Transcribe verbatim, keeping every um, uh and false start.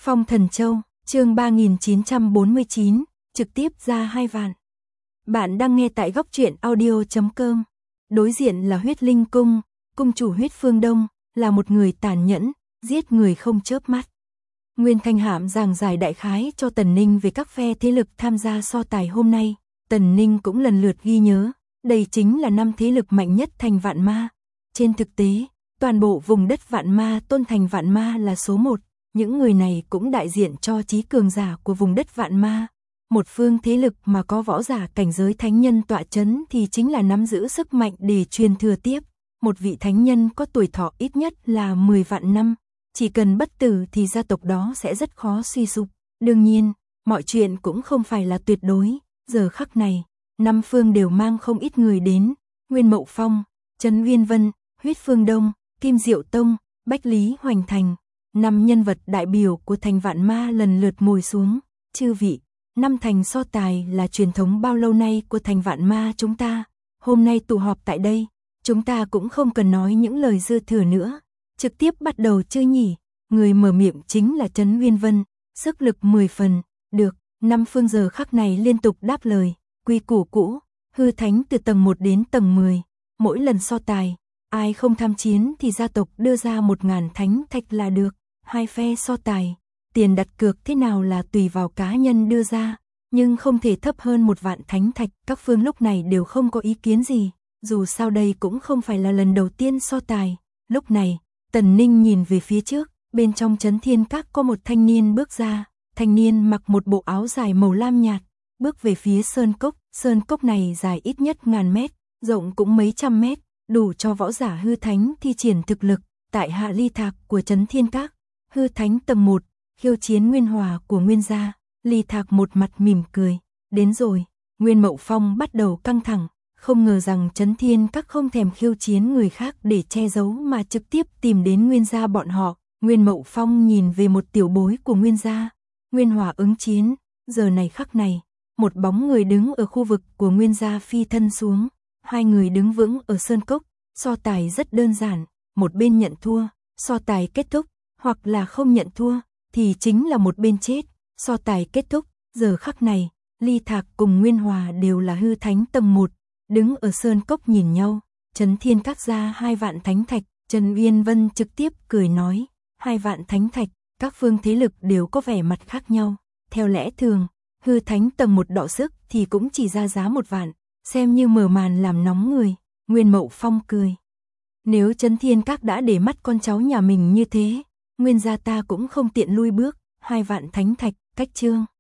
Phong Thần Châu, chương ba nghìn chín trăm bốn mươi chín, trực tiếp ra hai vạn. Bạn đang nghe tại góc truyện audio chấm com. Đối diện là Huyết Linh Cung, cung chủ Huyết Phương Đông, là một người tàn nhẫn, giết người không chớp mắt. Nguyên Thanh Hạm giảng giải đại khái cho Tần Ninh về các phe thế lực tham gia so tài hôm nay. Tần Ninh cũng lần lượt ghi nhớ, đây chính là năm thế lực mạnh nhất thành Vạn Ma. Trên thực tế, toàn bộ vùng đất Vạn Ma tôn thành Vạn Ma là số một. Những người này cũng đại diện cho trí cường giả của vùng đất Vạn Ma. Một phương thế lực mà có võ giả cảnh giới thánh nhân tọa chấn thì chính là nắm giữ sức mạnh để truyền thừa tiếp. Một vị thánh nhân có tuổi thọ ít nhất là mười vạn năm. Chỉ cần bất tử thì gia tộc đó sẽ rất khó suy sụp. Đương nhiên, mọi chuyện cũng không phải là tuyệt đối. Giờ khắc này, năm phương đều mang không ít người đến. Nguyên Mậu Phong, Trấn Uyên Vân, Huyết Phương Đông, Kim Diệu Tông, Bách Lý Hoành Thành. Năm nhân vật đại biểu của thành Vạn Ma lần lượt ngồi xuống. Chư vị, năm thành so tài là truyền thống bao lâu nay của thành Vạn Ma chúng ta. Hôm nay tụ họp tại đây, chúng ta cũng không cần nói những lời dư thừa nữa. Trực tiếp bắt đầu chơi nhỉ. Người mở miệng chính là Trấn Uyên Vân, sức lực mười phần. Được, năm phương giờ khắc này liên tục đáp lời. Quy củ cũ, hư thánh từ tầng một đến tầng mười. Mỗi lần so tài, ai không tham chiến thì gia tộc đưa ra một ngàn thánh thạch là được. Hai phe so tài, tiền đặt cược thế nào là tùy vào cá nhân đưa ra, nhưng không thể thấp hơn một vạn thánh thạch. Các phương lúc này đều không có ý kiến gì, dù sao đây cũng không phải là lần đầu tiên so tài. Lúc này, Tần Ninh nhìn về phía trước, bên trong Trấn Thiên Các có một thanh niên bước ra. Thanh niên mặc một bộ áo dài màu lam nhạt, bước về phía sơn cốc. Sơn cốc này dài ít nhất ngàn mét, rộng cũng mấy trăm mét, đủ cho võ giả hư thánh thi triển thực lực. Tại hạ ly thạc của Trấn Thiên Các, hư thánh tầng một, khiêu chiến Nguyên Hòa của Nguyên gia. Ly Thạc một mặt mỉm cười. Đến rồi. Nguyên Mậu Phong bắt đầu căng thẳng, không ngờ rằng Trấn Thiên Các không thèm khiêu chiến người khác để che giấu mà trực tiếp tìm đến Nguyên gia bọn họ. Nguyên Mậu Phong nhìn về một tiểu bối của Nguyên gia. Nguyên Hòa ứng chiến. Giờ này khắc này, một bóng người đứng ở khu vực của Nguyên gia phi thân xuống. Hai người đứng vững ở sơn cốc. So tài rất đơn giản, một bên nhận thua, so tài kết thúc. Hoặc là không nhận thua, thì chính là một bên chết. So tài kết thúc, giờ khắc này, Ly Thạc cùng Nguyên Hòa đều là hư thánh tầng một, đứng ở sơn cốc nhìn nhau. Trấn Thiên Các ra hai vạn thánh thạch. Trấn Uyên Vân trực tiếp cười nói, hai vạn thánh thạch. Các phương thế lực đều có vẻ mặt khác nhau. Theo lẽ thường, hư thánh tầng một đọ sức thì cũng chỉ ra giá một vạn, xem như mở màn làm nóng người. Nguyên Mậu Phong cười, nếu Trấn Thiên Các đã để mắt con cháu nhà mình như thế, Nguyên gia ta cũng không tiện lui bước. Hai vạn thánh thạch, cách chương.